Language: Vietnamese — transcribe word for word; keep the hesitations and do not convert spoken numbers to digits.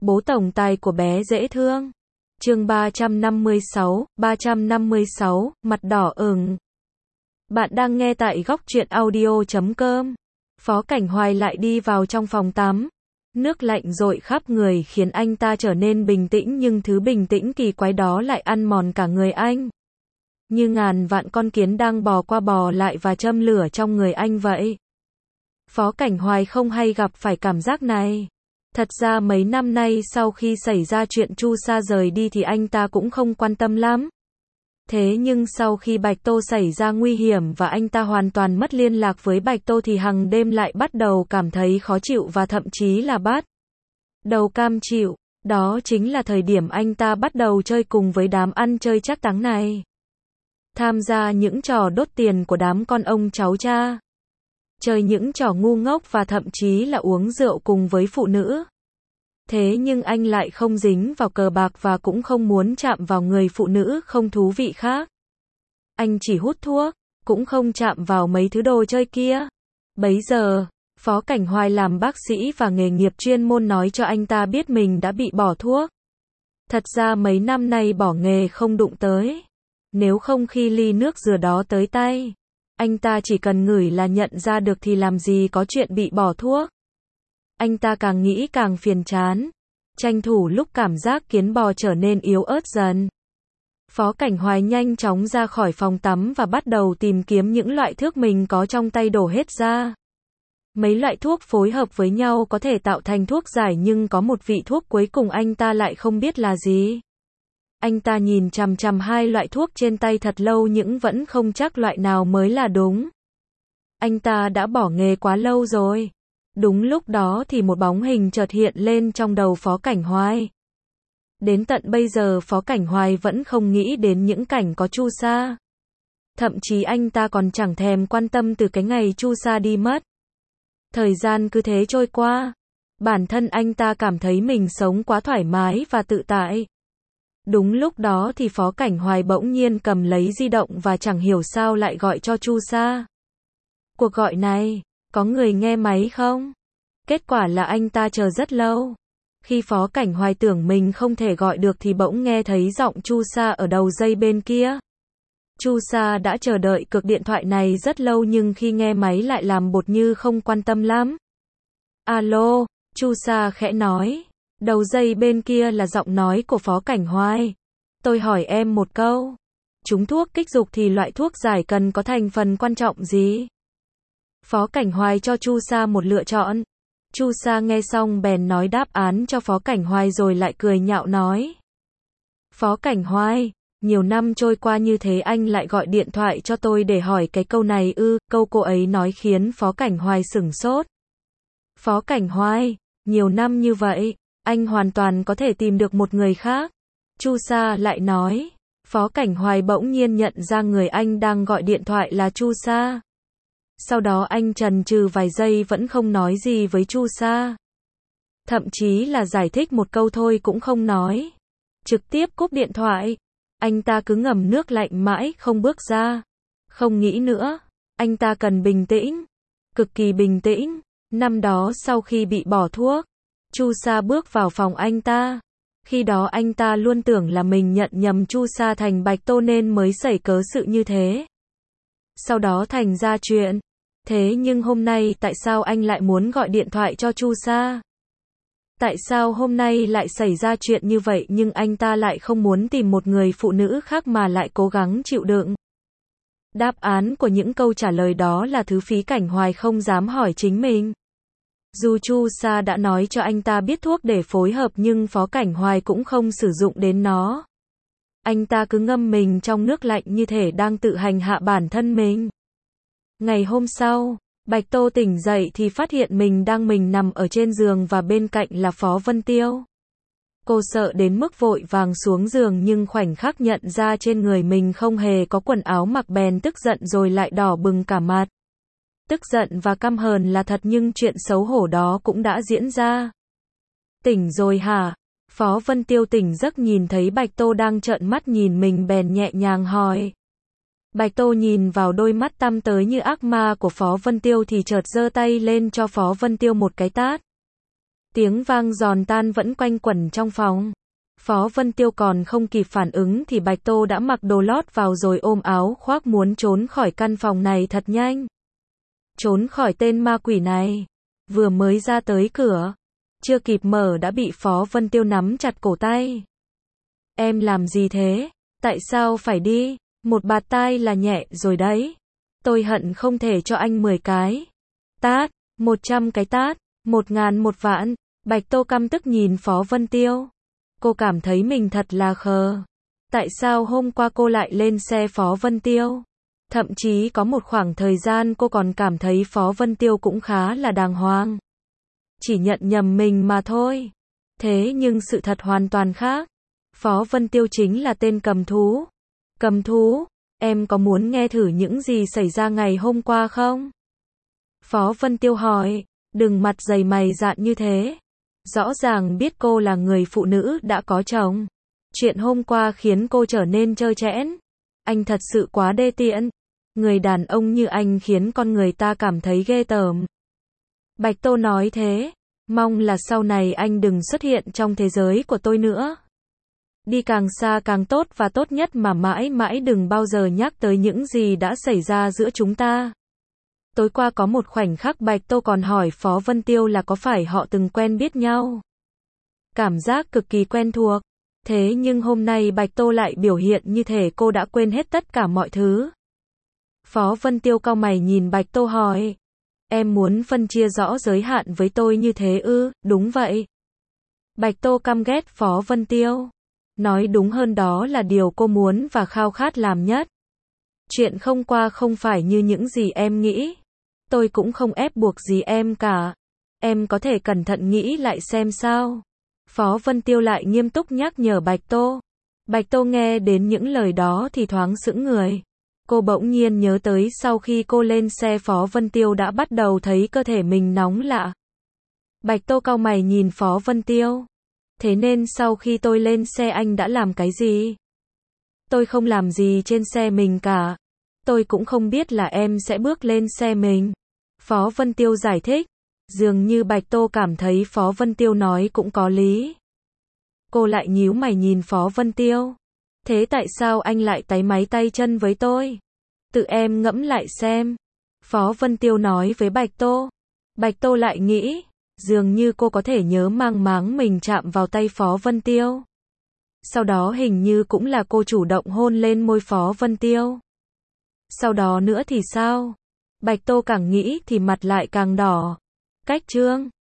Bố tổng tài của bé dễ thương. Chương ba trăm năm mươi sáu, ba trăm năm mươi sáu, mặt đỏ ửng. Bạn đang nghe tại góc truyện audio chấm com. Phó Cảnh Hoài lại đi vào trong phòng tắm. Nước lạnh dội khắp người khiến anh ta trở nên bình tĩnh, nhưng thứ bình tĩnh kỳ quái đó lại ăn mòn cả người anh. Như ngàn vạn con kiến đang bò qua bò lại và châm lửa trong người anh vậy. Phó Cảnh Hoài không hay gặp phải cảm giác này. Thật ra mấy năm nay sau khi xảy ra chuyện Chu Sa rời đi thì anh ta cũng không quan tâm lắm. Thế nhưng sau khi Bạch Tô xảy ra nguy hiểm và anh ta hoàn toàn mất liên lạc với Bạch Tô thì hằng đêm lại bắt đầu cảm thấy khó chịu và thậm chí là bắt đầu cam chịu. Đó chính là thời điểm anh ta bắt đầu chơi cùng với đám ăn chơi trác táng này. Tham gia những trò đốt tiền của đám con ông cháu cha. Chơi những trò ngu ngốc và thậm chí là uống rượu cùng với phụ nữ. Thế nhưng anh lại không dính vào cờ bạc và cũng không muốn chạm vào người phụ nữ không thú vị khác. Anh chỉ hút thuốc, cũng không chạm vào mấy thứ đồ chơi kia. Bấy giờ, Phó Cảnh Hoài làm bác sĩ và nghề nghiệp chuyên môn nói cho anh ta biết mình đã bị bỏ thuốc. Thật ra mấy năm nay bỏ nghề không đụng tới. Nếu không khi ly nước dừa đó tới tay, anh ta chỉ cần ngửi là nhận ra được thì làm gì có chuyện bị bỏ thuốc. Anh ta càng nghĩ càng phiền chán, tranh thủ lúc cảm giác kiến bò trở nên yếu ớt dần. Phó Cảnh Hoài nhanh chóng ra khỏi phòng tắm và bắt đầu tìm kiếm những loại thuốc mình có trong tay đổ hết ra. Mấy loại thuốc phối hợp với nhau có thể tạo thành thuốc giải, nhưng có một vị thuốc cuối cùng anh ta lại không biết là gì. Anh ta nhìn chằm chằm hai loại thuốc trên tay thật lâu nhưng vẫn không chắc loại nào mới là đúng. Anh ta đã bỏ nghề quá lâu rồi. Đúng lúc đó thì một bóng hình chợt hiện lên trong đầu Phó Cảnh Hoài. Đến tận bây giờ Phó Cảnh Hoài vẫn không nghĩ đến những cảnh có Chu Sa. Thậm chí anh ta còn chẳng thèm quan tâm từ cái ngày Chu Sa đi mất. Thời gian cứ thế trôi qua. Bản thân anh ta cảm thấy mình sống quá thoải mái và tự tại. Đúng lúc đó thì Phó Cảnh Hoài bỗng nhiên cầm lấy di động và chẳng hiểu sao lại gọi cho Chu Sa. Cuộc gọi này, có người nghe máy không? Kết quả là anh ta chờ rất lâu. Khi Phó Cảnh Hoài tưởng mình không thể gọi được thì bỗng nghe thấy giọng Chu Sa ở đầu dây bên kia. Chu Sa đã chờ đợi cuộc điện thoại này rất lâu nhưng khi nghe máy lại làm bột như không quan tâm lắm. Alo, Chu Sa khẽ nói. Đầu dây bên kia là giọng nói của Phó Cảnh Hoài. Tôi hỏi em một câu. Trúng thuốc kích dục thì loại thuốc giải cần có thành phần quan trọng gì? Phó Cảnh Hoài cho Chu Sa một lựa chọn. Chu Sa nghe xong bèn nói đáp án cho Phó Cảnh Hoài rồi lại cười nhạo nói. Phó Cảnh Hoài, nhiều năm trôi qua như thế anh lại gọi điện thoại cho tôi để hỏi cái câu này ư? Câu cô ấy nói khiến Phó Cảnh Hoài sửng sốt. Phó Cảnh Hoài, nhiều năm như vậy, anh hoàn toàn có thể tìm được một người khác. Chu Sa lại nói. Phó Cảnh Hoài bỗng nhiên nhận ra người anh đang gọi điện thoại là Chu Sa. Sau đó anh chần chừ vài giây vẫn không nói gì với Chu Sa. Thậm chí là giải thích một câu thôi cũng không nói. Trực tiếp cúp điện thoại. Anh ta cứ ngầm nước lạnh mãi không bước ra. Không nghĩ nữa. Anh ta cần bình tĩnh. Cực kỳ bình tĩnh. Năm đó sau khi bị bỏ thuốc, Chu Sa bước vào phòng anh ta. Khi đó anh ta luôn tưởng là mình nhận nhầm Chu Sa thành Bạch Tô nên mới xảy cớ sự như thế. Sau đó thành ra chuyện. Thế nhưng hôm nay tại sao anh lại muốn gọi điện thoại cho Chu Sa? Tại sao hôm nay lại xảy ra chuyện như vậy nhưng anh ta lại không muốn tìm một người phụ nữ khác mà lại cố gắng chịu đựng? Đáp án của những câu trả lời đó là thứ Phí Cảnh Hoài không dám hỏi chính mình. Dù Chu Sa đã nói cho anh ta biết thuốc để phối hợp nhưng Phó Cảnh Hoài cũng không sử dụng đến nó. Anh ta cứ ngâm mình trong nước lạnh như thể đang tự hành hạ bản thân mình. Ngày hôm sau, Bạch Tô tỉnh dậy thì phát hiện mình đang mình nằm ở trên giường và bên cạnh là Phó Vân Tiêu. Cô sợ đến mức vội vàng xuống giường nhưng khoảnh khắc nhận ra trên người mình không hề có quần áo mặc bèn tức giận rồi lại đỏ bừng cả mặt. Tức giận và căm hờn là thật nhưng chuyện xấu hổ đó cũng đã diễn ra. Tỉnh rồi hả? Phó Vân Tiêu tỉnh giấc nhìn thấy Bạch Tô đang trợn mắt nhìn mình bèn nhẹ nhàng hỏi. Bạch Tô nhìn vào đôi mắt tăm tới như ác ma của Phó Vân Tiêu thì chợt giơ tay lên cho Phó Vân Tiêu một cái tát. Tiếng vang giòn tan vẫn quanh quẩn trong phòng. Phó Vân Tiêu còn không kịp phản ứng thì Bạch Tô đã mặc đồ lót vào rồi ôm áo khoác muốn trốn khỏi căn phòng này thật nhanh. Trốn khỏi tên ma quỷ này. Vừa mới ra tới cửa, chưa kịp mở đã bị Phó Vân Tiêu nắm chặt cổ tay. Em làm gì thế? Tại sao phải đi? Một bạt tai là nhẹ rồi đấy. Tôi hận không thể cho anh mười cái tát, một trăm cái tát, một ngàn một vạn. Bạch Tô căm tức nhìn Phó Vân Tiêu. Cô cảm thấy mình thật là khờ. Tại sao hôm qua cô lại lên xe Phó Vân Tiêu? Thậm chí có một khoảng thời gian cô còn cảm thấy Phó Vân Tiêu cũng khá là đàng hoàng. Chỉ nhận nhầm mình mà thôi. Thế nhưng sự thật hoàn toàn khác. Phó Vân Tiêu chính là tên cầm thú. Cầm thú, em có muốn nghe thử những gì xảy ra ngày hôm qua không? Phó Vân Tiêu hỏi, đừng mặt dày mày dạn như thế. Rõ ràng biết cô là người phụ nữ đã có chồng. Chuyện hôm qua khiến cô trở nên trơ trẽn. Anh thật sự quá đê tiện. Người đàn ông như anh khiến con người ta cảm thấy ghê tởm. Bạch Tô nói thế. Mong là sau này anh đừng xuất hiện trong thế giới của tôi nữa. Đi càng xa càng tốt và tốt nhất mà mãi mãi đừng bao giờ nhắc tới những gì đã xảy ra giữa chúng ta. Tối qua có một khoảnh khắc Bạch Tô còn hỏi Phó Vân Tiêu là có phải họ từng quen biết nhau. Cảm giác cực kỳ quen thuộc. Thế nhưng hôm nay Bạch Tô lại biểu hiện như thể cô đã quên hết tất cả mọi thứ. Phó Vân Tiêu cau mày nhìn Bạch Tô hỏi. Em muốn phân chia rõ giới hạn với tôi như thế ư? Đúng vậy. Bạch Tô căm ghét Phó Vân Tiêu. Nói đúng hơn đó là điều cô muốn và khao khát làm nhất. Chuyện không qua không phải như những gì em nghĩ. Tôi cũng không ép buộc gì em cả. Em có thể cẩn thận nghĩ lại xem sao. Phó Vân Tiêu lại nghiêm túc nhắc nhở Bạch Tô. Bạch Tô nghe đến những lời đó thì thoáng sững người. Cô bỗng nhiên nhớ tới sau khi cô lên xe Phó Vân Tiêu đã bắt đầu thấy cơ thể mình nóng lạ. Bạch Tô cau mày nhìn Phó Vân Tiêu. Thế nên sau khi tôi lên xe anh đã làm cái gì? Tôi không làm gì trên xe mình cả. Tôi cũng không biết là em sẽ bước lên xe mình. Phó Vân Tiêu giải thích. Dường như Bạch Tô cảm thấy Phó Vân Tiêu nói cũng có lý. Cô lại nhíu mày nhìn Phó Vân Tiêu. Thế tại sao anh lại táy máy tay chân với tôi? Tự em ngẫm lại xem. Phó Vân Tiêu nói với Bạch Tô. Bạch Tô lại nghĩ. Dường như cô có thể nhớ mang máng mình chạm vào tay Phó Vân Tiêu. Sau đó hình như cũng là cô chủ động hôn lên môi Phó Vân Tiêu. Sau đó nữa thì sao? Bạch Tô càng nghĩ thì mặt lại càng đỏ. Cách chương